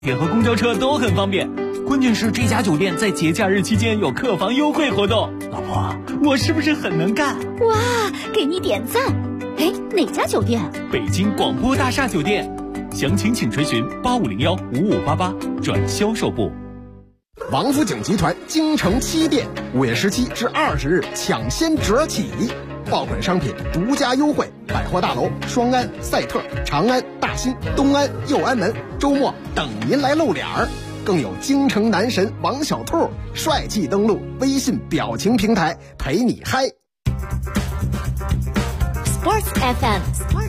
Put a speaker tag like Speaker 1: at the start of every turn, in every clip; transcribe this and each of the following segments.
Speaker 1: 铁和公交车都很方便，关键是这家酒店在节假日期间有客房优惠活动。老婆，我是不是很能干？
Speaker 2: 哇，给你点赞！哎，哪家酒店？
Speaker 1: 北京广播大厦酒店，详情请垂询85015588转销售部。
Speaker 3: 王府井集团京城7店5月17至20日抢先折起，爆款商品独家优惠，百货大楼双安、赛特、长安、大兴、东安、右安门周末等您来露脸儿。更有京城男神王小兔帅气登陆微信表情平台，陪你嗨。
Speaker 2: Sports FM，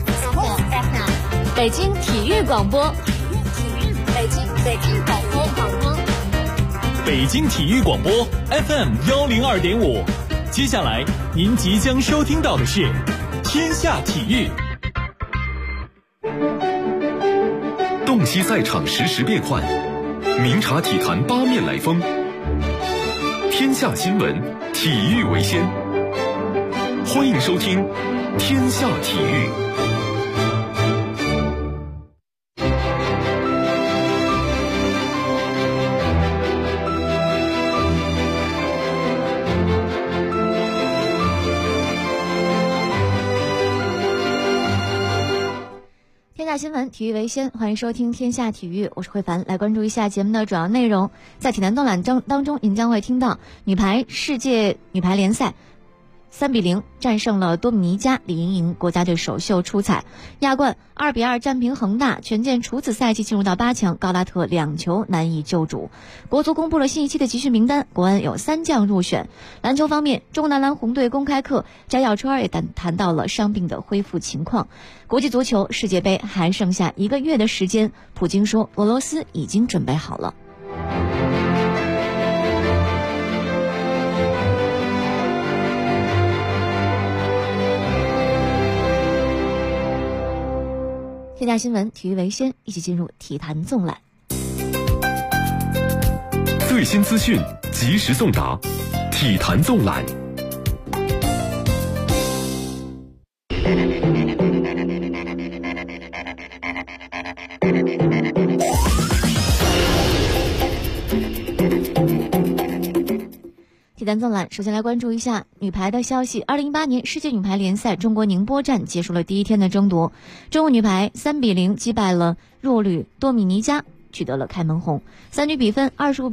Speaker 2: 北京体育广播，北京广播，
Speaker 1: 北京体育广播 FM 102.5。接下来您即将收听到的是天下体育。
Speaker 4: 洞悉赛场实时变幻，明察体坛八面来风。天下新闻，体育为先。欢迎收听天下体育。
Speaker 2: 天下新闻，体育为先，欢迎收听天下体育，我是慧凡。来关注一下节目的主要内容。在体坛纵览当中，您将会听到世界女排联赛3-0战胜了多米尼加，李盈莹国家队首秀出彩。亚冠2-2战平恒大，权健处子赛季进入到8强，高拉特2球难以救主。国足公布了新一期的集训名单，国安有3将入选。篮球方面，中男篮红队公开课，翟小川也谈到了伤病的恢复情况。国际足球世界杯还剩下1个月的时间，普京说俄罗斯已经准备好了。天下新闻，体育为先，一起进入体坛纵览。
Speaker 4: 最新资讯，及时送达，体坛纵览。
Speaker 2: 体坛纵览，首先来关注一下女排的消息。2018年世界女排联赛中国宁波站结束了第一天的争夺，中国女排3-0击败了弱旅多米尼加，取得了开门红。3局比分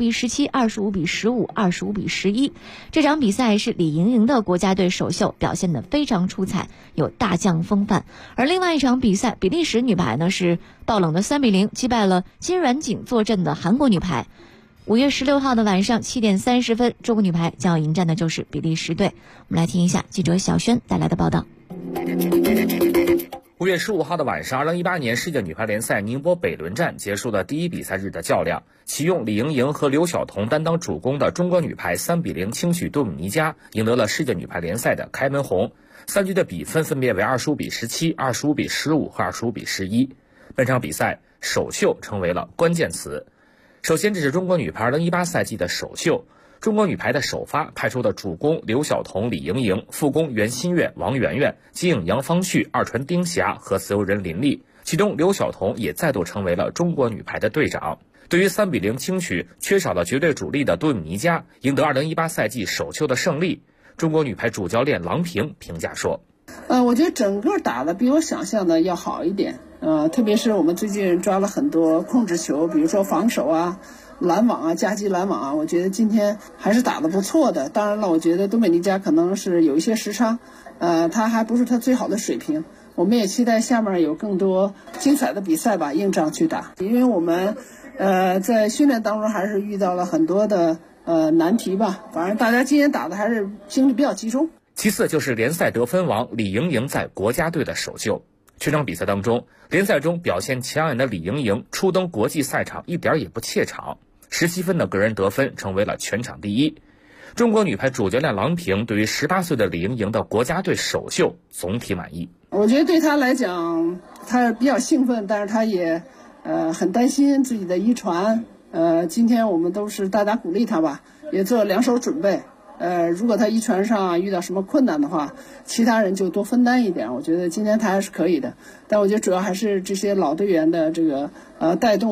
Speaker 2: 25-17、25-15、25-11。这场比赛是李盈莹的国家队首秀，表现得非常出彩，有大将风范。而另外一场比赛，比利时女排呢是爆冷的3-0击败了金软景坐镇的韩国女排。5月16号的晚上7点30分，中国女排将要迎战的就是比利时队。我们来听一下记者小轩带来的报道。
Speaker 5: 5月15号的晚上，2018年世界女排联赛宁波北仑站结束了第一比赛日的较量。启用李盈莹和刘晓彤担当主攻的中国女排3-0轻取多米尼加，赢得了世界女排联赛的开门红。3局的比分分别为25-17、25-15和25-11。本场比赛首秀成为了关键词。首先，这是中国女排2018赛季的首秀。中国女排的首发派出的主攻刘晓彤、李盈莹，副攻袁心玥、王媛媛，接应杨方旭、二传丁霞和自由人林丽。其中刘晓彤也再度成为了中国女排的队长。对于3-0轻取缺少了绝对主力的多米尼加，赢得2018赛季首秀的胜利，中国女排主教练郎平评价说：
Speaker 6: 我觉得整个打的比我想象的要好一点。特别是我们最近抓了很多控制球，比如说防守啊、拦网啊、夹击拦网啊，我觉得今天还是打得不错的。当然了，我觉得多米尼加可能是有一些时差，他还不是他最好的水平。我们也期待下面有更多精彩的比赛吧，硬仗去打。因为我们在训练当中还是遇到了很多的难题吧。反正大家今天打的还是精力比较集中。
Speaker 5: 其次就是联赛得分王李盈莹在国家队的首秀。全场比赛当中，联赛中表现抢眼的李盈莹初登国际赛场一点也不怯场，17分的个人得分成为了全场第一。中国女排主教练郎平对于18岁的李盈莹的国家队首秀总体满意。
Speaker 6: 我觉得对她来讲，她比较兴奋，但是她也很担心自己的遗传。今天我们都是大家鼓励她吧，也做2手准备。如果他遗传上遇到什么困难的话，其他人就多分担一点。我觉得今天他还是可以的，但我觉得主要还是这些老队员的这个带动吧。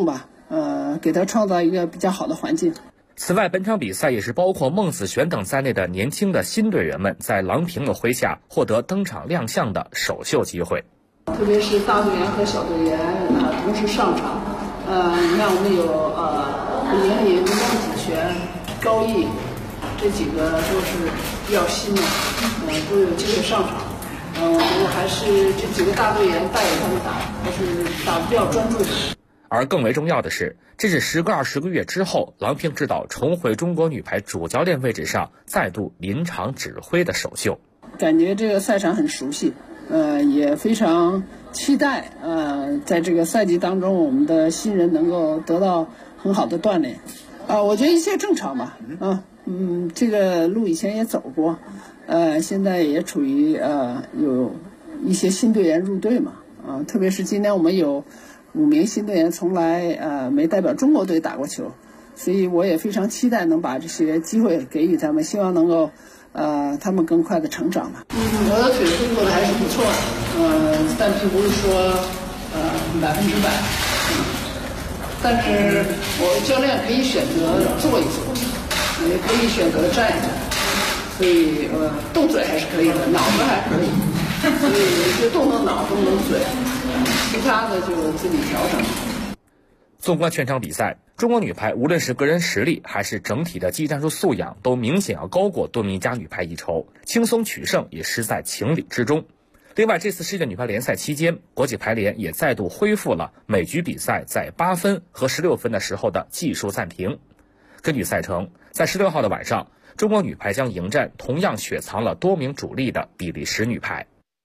Speaker 6: 给他创造一个比较好的环境。
Speaker 5: 此外，本场比赛也是包括孟子璇等在内的年轻的新队员们在郎平的麾下获得登场亮相的首秀机会。
Speaker 6: 特别是大队员和小队员同时上场，你看我们有李莹莹、孟子璇、高毅，这几个都是比较新的，都有机会上场。我觉得还是这几个大队员带着他们打，还是打得比较专注。
Speaker 5: 而更为重要的是，这是时隔20个月之后，郎平指导重回中国女排主教练位置上再度临场指挥的首秀。
Speaker 6: 感觉这个赛场很熟悉，也非常期待，在这个赛季当中，我们的新人能够得到很好的锻炼。我觉得一切正常吧，这个路以前也走过，现在也处于有一些新队员入队嘛，特别是今天我们有5名新队员从来没代表中国队打过球，所以我也非常期待能把这些机会给予他们，希望能够他们更快的成长吧。我的腿恢复的还是不错的，但并不是说100%，但是我教练可以选择坐一坐，也可以选择站一站，所以动嘴还是可以的，脑子还可以，所以就动脑动嘴，其他的就自己调整。
Speaker 5: 纵观全场比赛，中国女排无论是个人实力还是整体的技战术素养，都明显要高过多米尼加女排一筹，轻松取胜也实在情理之中。另外，这次世界女排联赛期间，国际排联也再度恢复了每局比赛在8分和16分的时候的技术暂停。根据赛程，在16号的晚上，中国女排将迎战同样雪藏了多名主力的比利时女排。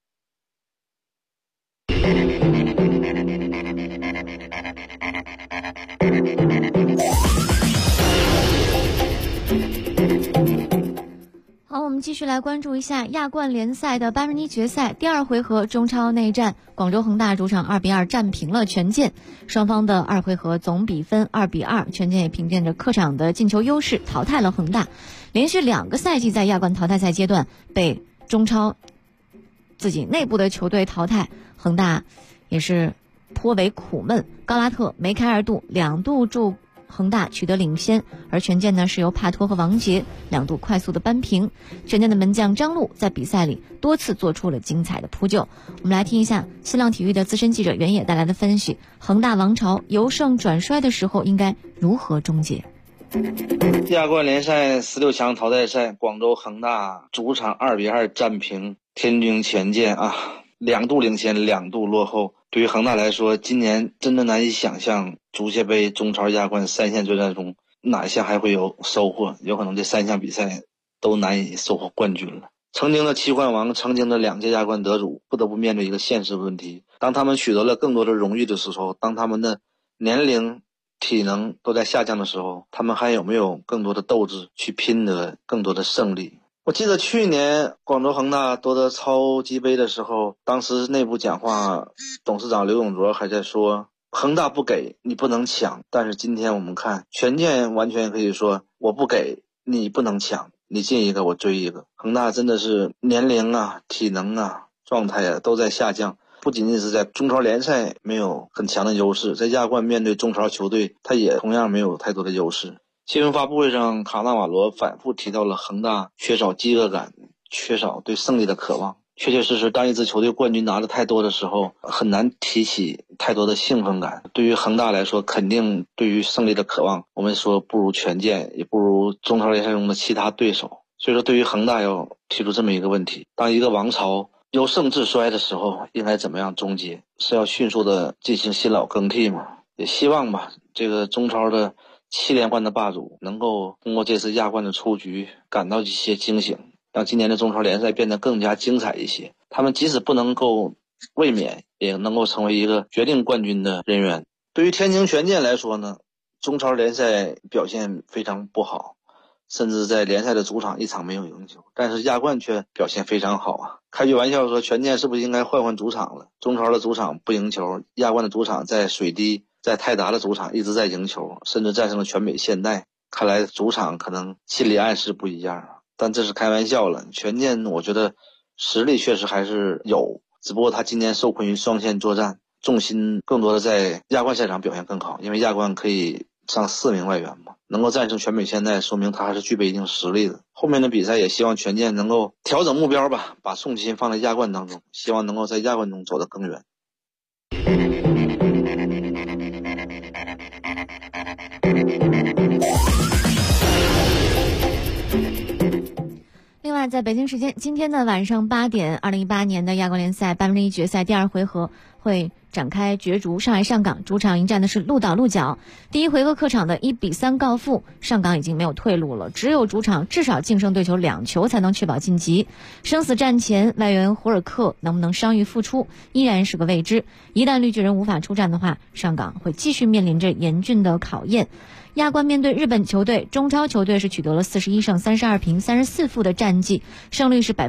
Speaker 2: 好，我们继续来关注一下亚冠联赛的8分之一决赛第2回合中超内战，广州恒大主场2-2战平了权健，双方的2回合总比分2-2，权健也凭借着客场的进球优势淘汰了恒大。连续2个赛季在亚冠淘汰赛阶段被中超自己内部的球队淘汰，恒大也是颇为苦闷。高拉特、梅开二度2度助恒大取得领先，而权健呢是由帕托和王杰2度快速的扳平。权健的门将张路在比赛里多次做出了精彩的扑救。我们来听一下新浪体育的资深记者袁野带来的分析：恒大王朝由盛转衰的时候应该如何终结？
Speaker 7: 亚冠联赛16强淘汰赛，广州恒大主场2-2战平天津权健2度领先2度落后。对于恒大来说，今年真的难以想象足协杯、中超、亚冠3项作战中哪一项还会有收获，有可能这3项比赛都难以收获冠军了。曾经的7冠王，曾经的2届亚冠得主，不得不面对一个现实问题：当他们取得了更多的荣誉的时候，当他们的年龄体能都在下降的时候，他们还有没有更多的斗志去拼得更多的胜利？我记得去年广州恒大夺得超级杯的时候，当时内部讲话，董事长刘永灼还在说，恒大不给你不能抢。但是今天我们看权健完全可以说，我不给你不能抢，你进一个我追一个。恒大真的是年龄体能状态都在下降，不仅仅是在中超联赛没有很强的优势，在亚冠面对中超球队他也同样没有太多的优势。新闻发布会上，卡纳瓦罗反复提到了恒大缺少饥饿感，缺少对胜利的渴望。确确实实，当一支球队冠军拿的太多的时候，很难提起太多的兴奋感。对于恒大来说，肯定对于胜利的渴望，我们说不如权健，也不如中超联赛中的其他对手。所以说，对于恒大要提出这么一个问题：当一个王朝由盛至衰的时候，应该怎么样终结？是要迅速的进行新老更替吗？也希望吧，这个中超的7连冠的霸主能够通过这次亚冠的出局感到一些惊醒，让今年的中超联赛变得更加精彩一些。他们即使不能够卫冕，也能够成为一个决定冠军的人员。对于天津权健来说呢，中超联赛表现非常不好，甚至在联赛的主场1场没有赢球，但是亚冠却表现非常好开句玩笑说，权健是不是应该换换主场了？中超的主场不赢球，亚冠的主场在水滴在泰达的主场一直在赢球，甚至战胜了全美现代。看来主场可能心理暗示不一样，但这是开玩笑了。权健我觉得实力确实还是有，只不过他今年受困于双线作战， 重心更多的在亚冠赛场表现更好，因为亚冠可以上4名外援嘛，能够战胜全美现代，说明他还是具备一定实力的。后面的比赛也希望权健能够调整目标吧，把重心放在亚冠当中，希望能够在亚冠中走得更远。
Speaker 2: 另外，在北京时间今天的晚上8点，2018年的亚冠联赛1/8决赛第2回合会展开角逐，上海上港主场迎战的是鹿岛鹿角。第一回合客场的1-3告负，上港已经没有退路了，只有主场至少净胜对手2球才能确保晋级。生死战前，外援胡尔克能不能伤愈复出依然是个未知。一旦绿巨人无法出战的话，上港会继续面临着严峻的考验。亚冠面对日本球队，中超球队是取得了41胜32平34负的战绩，胜率是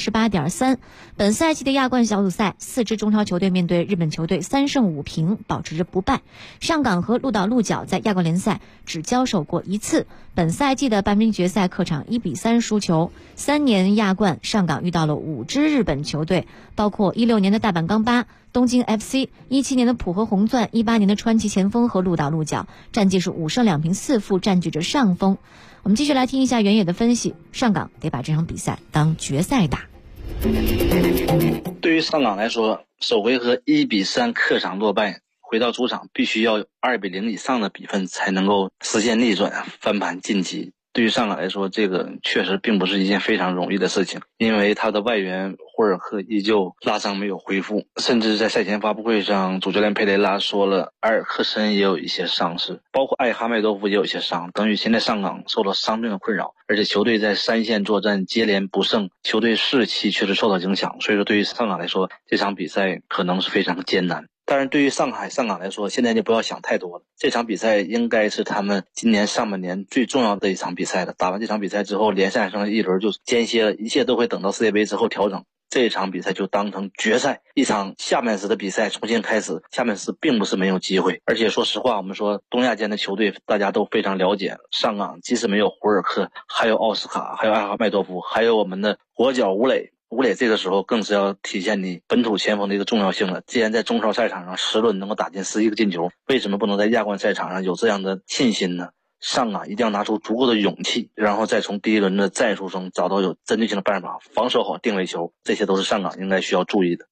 Speaker 2: 38.3%。本赛季的亚冠小组赛，4支中超球队面对日本球队3胜5平，保持着不败。上港和鹿岛鹿角在亚冠联赛只交手过1次，本赛季的半决赛客场1-3输球。3年亚冠，上港遇到了5支日本球队，包括16年的大阪钢巴、东京 FC、17年的浦和红钻、18年的川崎前锋和鹿岛鹿角，战绩是5胜2平4负，占据着上风。我们继续来听一下原野的分析，上港得把这场比赛当决赛打。
Speaker 7: 对于上港来说，首回合1-3客场落败，回到主场必须要有2-0以上的比分才能够实现逆转翻盘晋级。对于上港来说，这个确实并不是一件非常容易的事情，因为他的外援霍尔克依旧拉伤没有恢复，甚至在赛前发布会上，主教练佩雷拉说了，埃尔克森也有一些伤势，包括艾哈迈多夫也有一些伤，等于现在上港受到伤病的困扰，而且球队在3线作战接连不胜，球队士气确实受到影响，所以说对于上港来说，这场比赛可能是非常艰难。当然对于上港来说，现在就不要想太多了，这场比赛应该是他们今年上半年最重要的一场比赛了。打完这场比赛之后，联赛上的一轮就间歇了，一切都会等到世界杯之后调整，这场比赛就当成决赛，一场下半时的比赛重新开始，下半时并不是没有机会。而且说实话，我们说东亚间的球队大家都非常了解，上港即使没有胡尔克，还有奥斯卡，还有艾哈迈多夫，还有我们的国脚吴磊这个时候更是要体现你本土前锋的一个重要性了。既然在中超赛场上10轮能够打进11个进球，为什么不能在亚冠赛场上有这样的信心呢？上港一定要拿出足够的勇气，然后再从第一轮的战术中找到有针对性的办法，防守好定位球，这些都是上港应该需要注意的。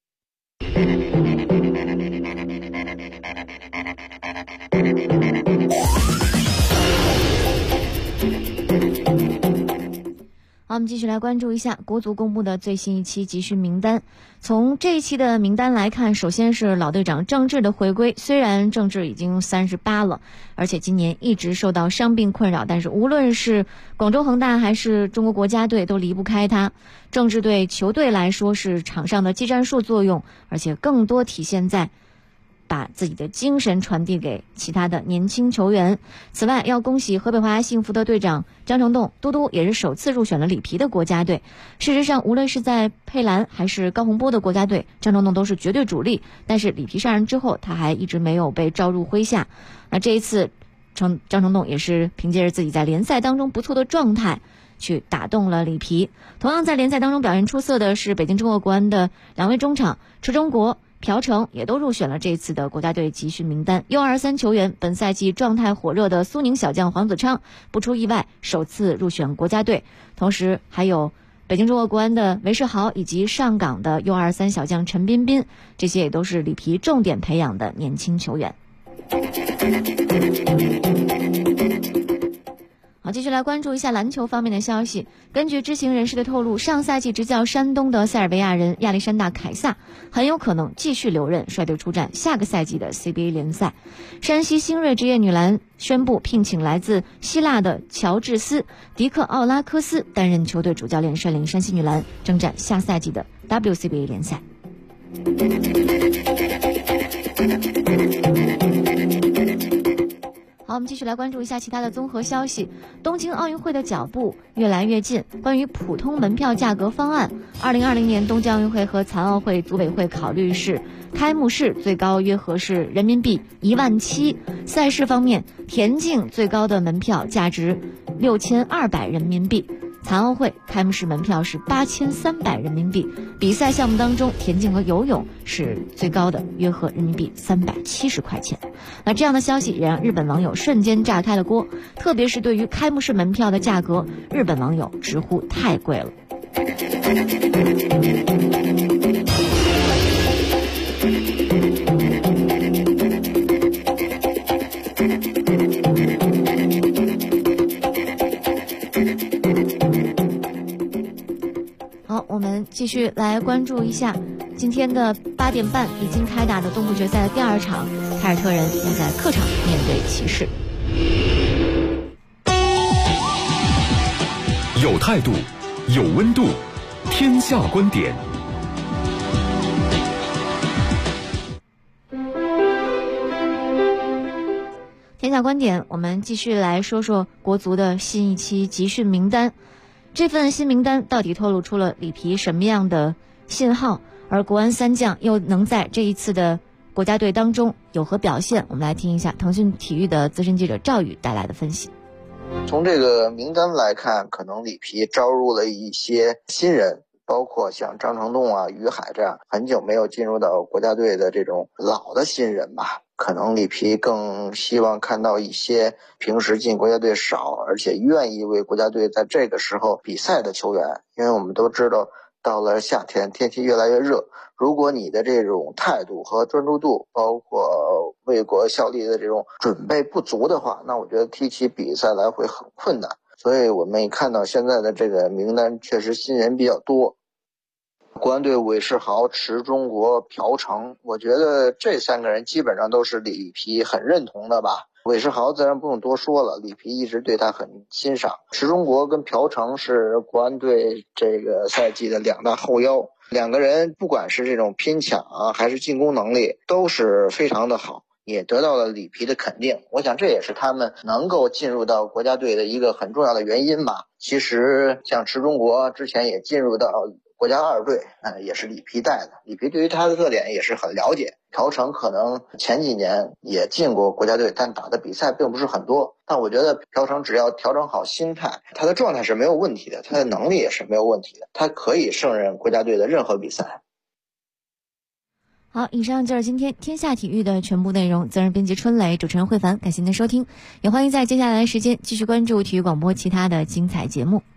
Speaker 2: 好，我们继续来关注一下国足公布的最新一期集训名单。从这一期的名单来看，首先是老队长郑智的回归。虽然郑智已经38了，而且今年一直受到伤病困扰，但是无论是广州恒大还是中国国家队都离不开他。郑智对球队来说是场上的技战术作用，而且更多体现在把自己的精神传递给其他的年轻球员。此外，要恭喜河北华夏幸福的队长张成栋，嘟嘟也是首次入选了里皮的国家队。事实上，无论是在佩兰还是高洪波的国家队，张成栋都是绝对主力，但是里皮上任之后，他还一直没有被召入麾下。那这一次张成栋也是凭借着自己在联赛当中不错的状态去打动了里皮。同样在联赛当中表现出色的是北京中赫国安的2位中场池忠国、朴成也都入选了这次的国家队集训名单。U23球员本赛季状态火热的苏宁小将黄子昌不出意外首次入选国家队，同时还有北京中赫国安的韦世豪以及上港的 U23 小将陈彬彬，这些也都是里皮重点培养的年轻球员。好，继续来关注一下篮球方面的消息。根据知情人士的透露，上赛季执教山东的塞尔维亚人亚历山大·凯撒很有可能继续留任，率队出战下个赛季的 CBA 联赛。山西星瑞职业女篮宣布聘请来自希腊的乔治斯·迪克奥拉科斯担任球队主教练，率领山西女篮征战下赛季的 WCBA 联赛。好，我们继续来关注一下其他的综合消息。东京奥运会的脚步越来越近，关于普通门票价格方案，2020年东京奥运会和残奥会组委会考虑是开幕式最高约合是人民币17000，赛事方面，田径最高的门票价值6200人民币， 残奥会开幕式门票是8300人民币，比赛项目当中田径和游泳是最高的，约合人民币370块钱。那这样的消息也让日本网友瞬间炸开了锅，特别是对于开幕式门票的价格，日本网友直呼太贵了。好，我们继续来关注一下今天的8点半已经开打的东部决赛的第2场，凯尔特人要在客场面对骑士。
Speaker 4: 有态度，有温度，天下观点。
Speaker 2: 天下观点，我们继续来说说国足的新一期集训名单。这份新名单到底透露出了里皮什么样的信号？而国安3将又能在这一次的国家队当中有何表现？我们来听一下腾讯体育的资深记者赵宇带来的分析。
Speaker 8: 从这个名单来看，可能里皮招入了一些新人，包括像张成栋啊、于海这样很久没有进入到国家队的这种老的新人吧。可能里皮更希望看到一些平时进国家队少，而且愿意为国家队在这个时候比赛的球员。因为我们都知道，到了夏天天气越来越热，如果你的这种态度和专注度，包括为国效力的这种准备不足的话，那我觉得踢起比赛来会很困难。所以我们也看到现在的这个名单确实新人比较多。国安队韦世豪、池忠国、朴成，我觉得这3个人基本上都是里皮很认同的吧。韦世豪自然不用多说了，里皮一直对他很欣赏。池忠国跟朴成是国安队这个赛季的2大后腰，2个人不管是这种拼抢啊，还是进攻能力都是非常的好，也得到了里皮的肯定。我想这也是他们能够进入到国家队的一个很重要的原因吧。其实像池忠国之前也进入到国家2队，也是里皮带的，里皮对于他的特点也是很了解。朴成可能前几年也进过国家队，但打的比赛并不是很多。但我觉得朴成只要调整好心态，他的状态是没有问题的，他的能力也是没有问题的，他可以胜任国家队的任何比赛。
Speaker 2: 好，以上就是今天天下体育的全部内容。责任编辑春雷，主持人慧凡，感谢您的收听，也欢迎在接下来的时间继续关注体育广播其他的精彩节目。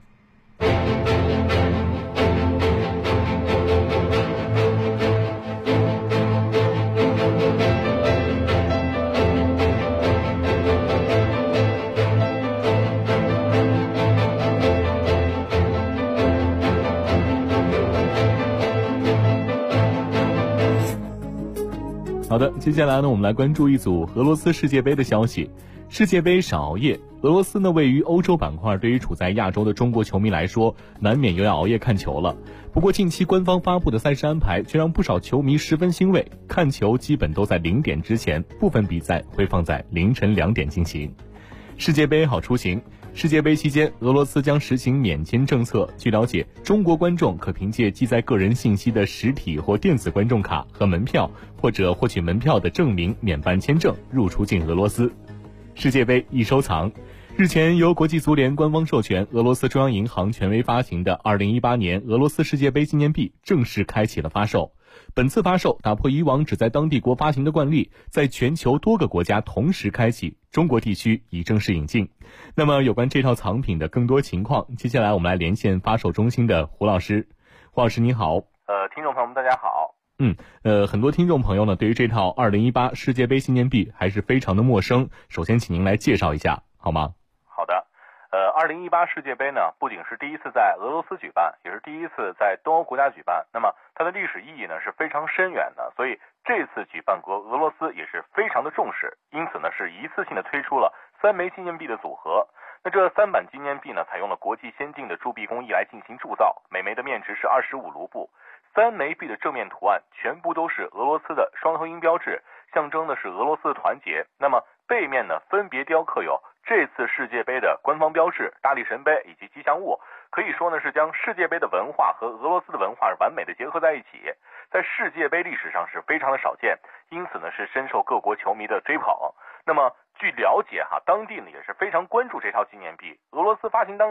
Speaker 1: 好的，接下来呢，我们来关注一组俄罗斯世界杯的消息。世界杯少熬夜，俄罗斯呢位于欧洲板块，对于处在亚洲的中国球迷来说，难免又要熬夜看球了。不过近期官方发布的赛事安排却让不少球迷十分欣慰，看球基本都在0点之前，部分比赛会放在凌晨2点进行。世界杯好出行。世界杯期间，俄罗斯将实行免签政策。据了解，中国观众可凭借记载个人信息的实体或电子观众卡和门票，或者获取门票的证明免办签证入出境俄罗斯。世界杯易收藏。日前，由国际足联官方授权，俄罗斯中央银行权威发行的2018年俄罗斯世界杯纪念币正式开启了发售。本次发售打破以往只在当地国发行的惯例，在全球多个国家同时开启，中国地区已正式引进。那么有关这套藏品的更多情况，接下来我们来连线发售中心的胡老师。胡老师你好。
Speaker 9: 听众朋友们大家好。
Speaker 1: 很多听众朋友呢对于这套2018世界杯纪念币还是非常的陌生，首先请您来介绍一下好吗？
Speaker 9: 好的。2018世界杯呢，不仅是第一次在俄罗斯举办，也是第一次在东欧国家举办。那么它的历史意义呢是非常深远的，所以这次举办国俄罗斯也是非常的重视，因此呢是一次性的推出了3枚纪念币的组合。那这3版纪念币呢，采用了国际先进的铸币工艺来进行铸造，每枚的面值是25卢布。3枚币的正面图案全部都是俄罗斯的双头鹰标志，象征的是俄罗斯的团结。那么背面呢，分别雕刻有这次世界杯的官方标志、大力神杯以及吉祥物，可以说呢是将世界杯的文化和俄罗斯的文化完美的结合在一起，在世界杯历史上是非常的少见，因此呢是深受各国球迷的追捧。那么据了解当地呢也是非常关注这套纪念币。俄罗斯发行当天，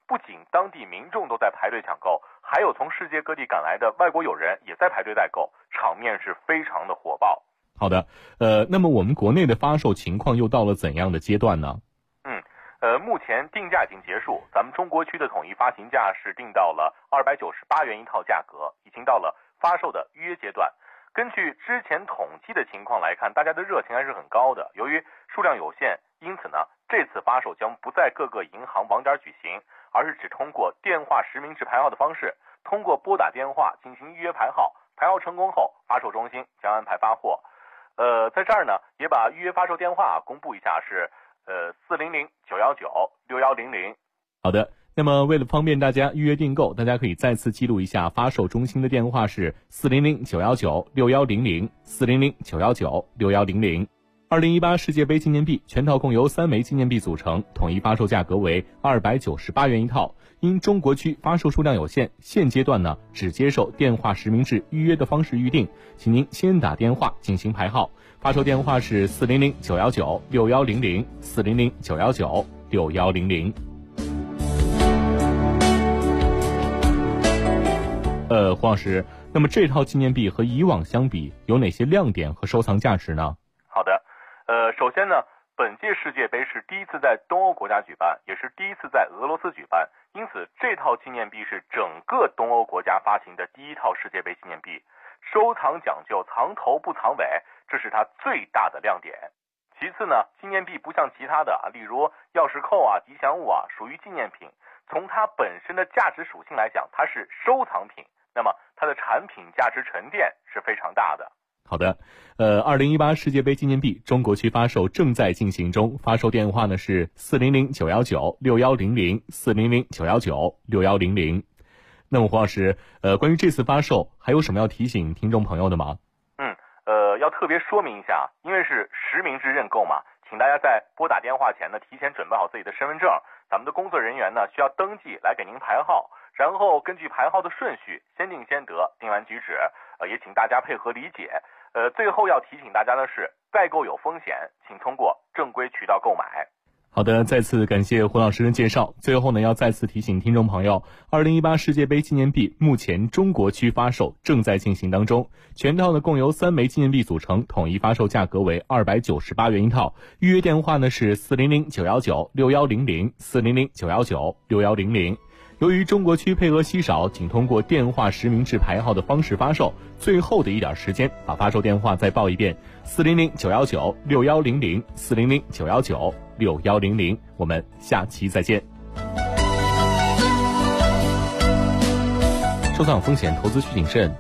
Speaker 9: 不仅当地民众都在排队抢购，还有从世界各地赶来的外国友人也在排队代购，场面是非常的火爆。
Speaker 1: 好的，那么我们国内的发售情况又到了怎样的阶段呢？
Speaker 9: 目前定价已经结束，咱们中国区的统一发行价是定到了298元一套价格，已经到了发售的预约阶段。根据之前统计的情况来看，大家的热情还是很高的。由于数量有限，因此呢，这次发售将不在各个银行网点举行，而是只通过电话实名制排号的方式，通过拨打电话进行预约排号，排号成功后，发售中心将安排发货。在这儿呢，也把预约发售电话公布一下，是400-919-6100。
Speaker 1: 好的，那么为了方便大家预约订购，大家可以再次记录一下发售中心的电话是400-919-6100 400-919-6100。2018世界杯纪念币全套共由3枚纪念币组成，统一发售价格为298元一套。因中国区发售数量有限，现阶段呢只接受电话实名制预约的方式预定，请您先打电话进行排号。发售电话是400-919-6100 400-919-6100。黄老师，那么这套纪念币和以往相比有哪些亮点和收藏价值呢？
Speaker 9: 好的，首先呢，本届世界杯是第一次在东欧国家举办，也是第一次在俄罗斯举办，因此这套纪念币是整个东欧国家发行的第一套世界杯纪念币，收藏讲究藏头不藏尾，这是它最大的亮点。其次呢，纪念币不像其他的例如钥匙扣吉祥物属于纪念品，从它本身的价值属性来讲，它是收藏品，那么它的产品价值沉淀是非常大的。
Speaker 1: 好的，2018世界杯纪念币中国区发售正在进行中，发售电话呢是400-919-6100 400-919-6100。那么黄老师，关于这次发售还有什么要提醒听众朋友的吗？
Speaker 9: 要特别说明一下，因为是实名制认购嘛，请大家在拨打电话前呢，提前准备好自己的身份证，咱们的工作人员呢需要登记来给您排号，然后根据排号的顺序，先定先得，定完举止，也请大家配合理解。最后要提醒大家的是，代购有风险，请通过正规渠道购买。
Speaker 1: 好的，再次感谢胡老师的介绍。最后呢，要再次提醒听众朋友，2018世界杯纪念币目前中国区发售正在进行当中，全套呢共由3枚纪念币组成，统一发售价格为298元一套。预约电话呢是400-919-6100 400-919-6100。由于中国区配额稀少，仅通过电话实名制排号的方式发售，最后的一点时间，把发售电话再报一遍：400-919-6100 400-919-6100。我们下期再见。收藏风险，投资需谨慎。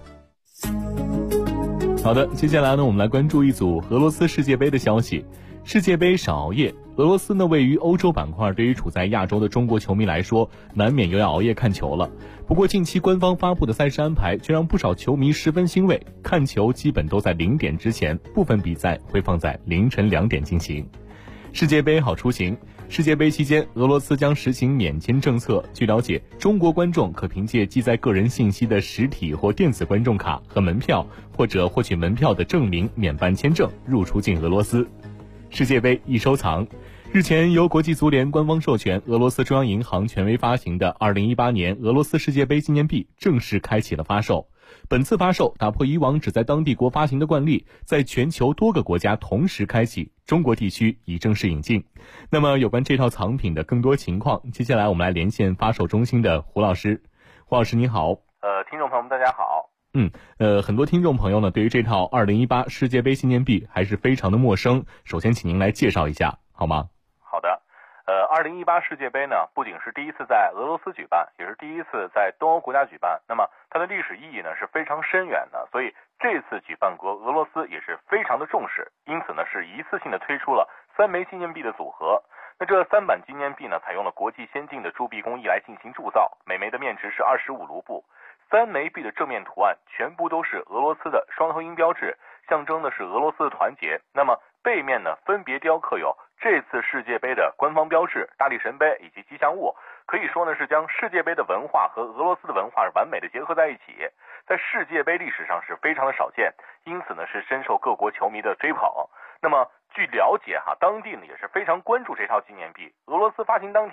Speaker 1: 好的，接下来呢，我们来关注一组俄罗斯世界杯的消息。世界杯少熬夜，俄罗斯呢位于欧洲板块，对于处在亚洲的中国球迷来说，难免又要熬夜看球了。不过近期官方发布的赛事安排却让不少球迷十分欣慰，看球基本都在0点之前，部分比赛会放在凌晨2点进行。世界杯好出行。世界杯期间，俄罗斯将实行免签政策。据了解，中国观众可凭借记载个人信息的实体或电子观众卡和门票，或者获取门票的证明免办签证，入出境俄罗斯。世界杯易收藏。日前，由国际足联官方授权，俄罗斯中央银行权威发行的2018年俄罗斯世界杯纪念币正式开启了发售。本次发售打破以往只在当地国发行的惯例，在全球多个国家同时开启，中国地区已正式引进。那么有关这套藏品的更多情况，接下来我们来连线发售中心的胡老师。胡老师你好。
Speaker 9: 听众朋友们大家好。
Speaker 1: 很多听众朋友呢对于这套2018世界杯纪念币还是非常的陌生，首先请您来介绍一下好吗？
Speaker 9: 好的。2018世界杯呢，不仅是第一次在俄罗斯举办，也是第一次在东欧国家举办。那么它的历史意义呢是非常深远的，所以这次举办国俄罗斯也是非常的重视，因此呢是一次性的推出了3枚纪念币的组合。那这3版纪念币呢，采用了国际先进的铸币工艺来进行铸造，每枚的面值是25卢布。3枚币的正面图案全部都是俄罗斯的双头鹰标志，象征的是俄罗斯的团结。那么背面呢，分别雕刻有这次世界杯的官方标志、大力神杯以及吉祥物，可以说呢是将世界杯的文化和俄罗斯的文化完美的结合在一起，在世界杯历史上是非常的少见，因此呢是深受各国球迷的追捧。那么据了解当地呢也是非常关注这套纪念币。俄罗斯发行当天，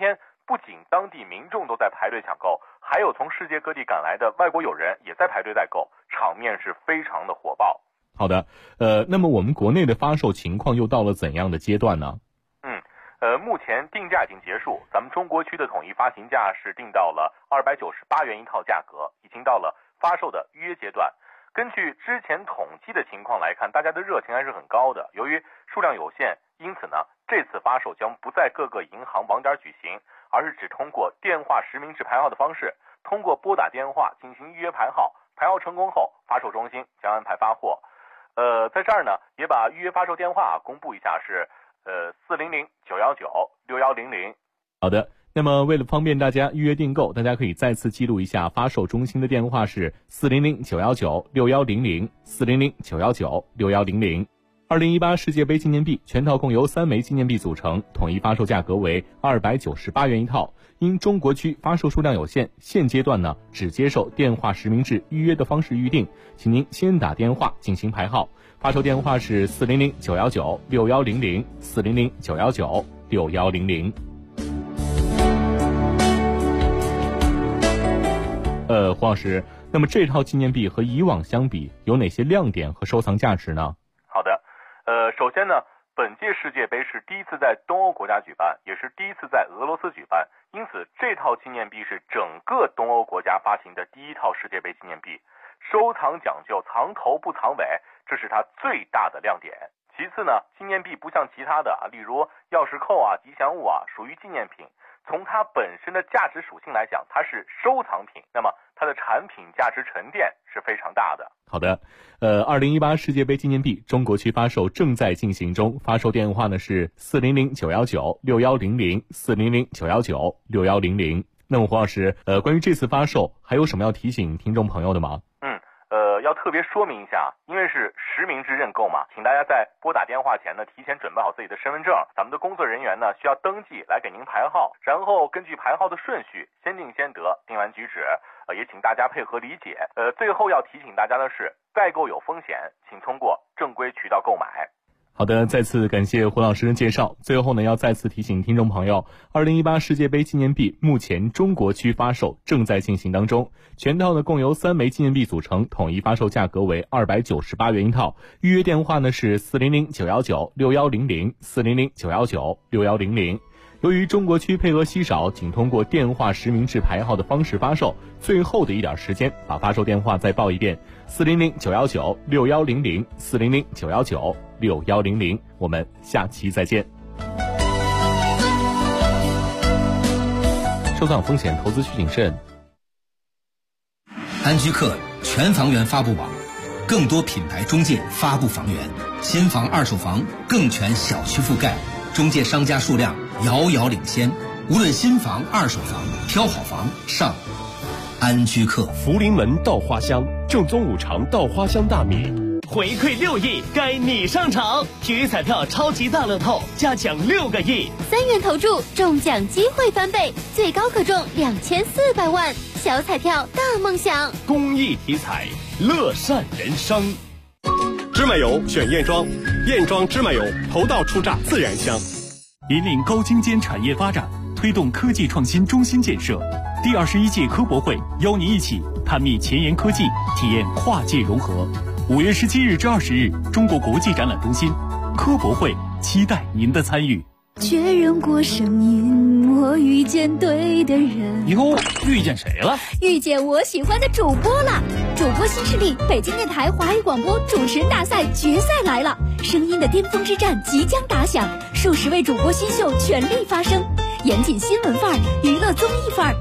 Speaker 9: 不仅当地民众都在排队抢购，还有从世界各地赶来的外国友人也在排队代购，场面是非常的火爆。
Speaker 1: 好的，那么我们国内的发售情况又到了怎样的阶段呢？
Speaker 9: 目前定价已经结束，咱们中国区的统一发行价是定到了298元一套价格，已经到了发售的预约阶段。根据之前统计的情况来看，大家的热情还是很高的。由于数量有限，因此呢，这次发售将不在各个银行网点举行，而是只通过电话实名制排号的方式，通过拨打电话进行预约排号，排号成功后，发售中心将安排发货。在这儿呢，也把预约发售电话公布一下，是400-919-6100。
Speaker 1: 好的，那么为了方便大家预约订购，大家可以再次记录一下发售中心的电话是400-919-6100 400-919-6100。2018世界杯纪念币全套共由3枚纪念币组成，统一发售价格为298元一套。因中国区发售数量有限，现阶段呢只接受电话实名制预约的方式预定，请您先打电话进行排号。发售电话是400-919-6100 400-919-6100。胡老师，那么这套纪念币和以往相比，有哪些亮点和收藏价值呢？
Speaker 9: 好的，首先呢，本届世界杯是第一次在东欧国家举办，也是第一次在俄罗斯举办，因此这套纪念币是整个东欧国家发行的第一套世界杯纪念币。收藏讲究藏头不藏尾，这是它最大的亮点。其次呢，纪念币不像其他的例如钥匙扣吉祥物属于纪念品。从它本身的价值属性来讲，它是收藏品，那么它的产品价值沉淀是非常大的。
Speaker 1: 好的，2018世界杯纪念币中国区发售正在进行中，发售电话呢是400-919-6100 400-919-6100。那么胡老师，关于这次发售还有什么要提醒听众朋友的吗？
Speaker 9: 要特别说明一下，因为是实名制认购嘛，请大家在拨打电话前呢，提前准备好自己的身份证，咱们的工作人员呢需要登记来给您排号，然后根据排号的顺序，先定先得，定完举止，也请大家配合理解。最后要提醒大家的是，代购有风险，请通过正规渠道购买。
Speaker 1: 好的，再次感谢胡老师的介绍。最后呢，要再次提醒听众朋友，2018世界杯纪念币目前中国区发售正在进行当中，全套呢共由3枚纪念币组成，统一发售价格为298元一套。预约电话呢是400-919-6100 400-919-6100。由于中国区配额稀少，仅通过电话实名制排号的方式发售，最后的一点时间，把发售电话再报一遍：400-919-6100 400-919-6100。我们下期再见。收藏风险，投资需谨慎。
Speaker 10: 安居客全房源发布网，更多品牌中介发布房源，新房二手房更全小区覆盖，中介商家数量遥遥领先，无论新房二手房，挑好房上安居客。
Speaker 11: 福临门稻花香，正宗五常稻花香大米，
Speaker 12: 回馈6亿，该你上场！体育彩票超级大乐透，加奖6个亿
Speaker 13: ，3元投注，中奖机会翻倍，最高可中2400万。小彩票大梦想，
Speaker 11: 公益体彩，乐善人生。芝麻油选燕庄，燕庄芝麻油头道出榨自然香。
Speaker 14: 引领高精尖产业发展，推动科技创新中心建设。第21届科博会邀您一起探秘前沿科技，体验跨界融合。5月17日至20日，中国国际展览中心科博会，期待您的参与。
Speaker 15: 确认过声音，我遇见对的人。
Speaker 14: 哟，遇见谁了？
Speaker 15: 遇见我喜欢的主播了。主播新势力北京电台华语广播主持人大赛决赛来了，声音的巅峰之战即将打响，数十位主播新秀全力发声，严谨新闻范儿，娱乐综艺范儿。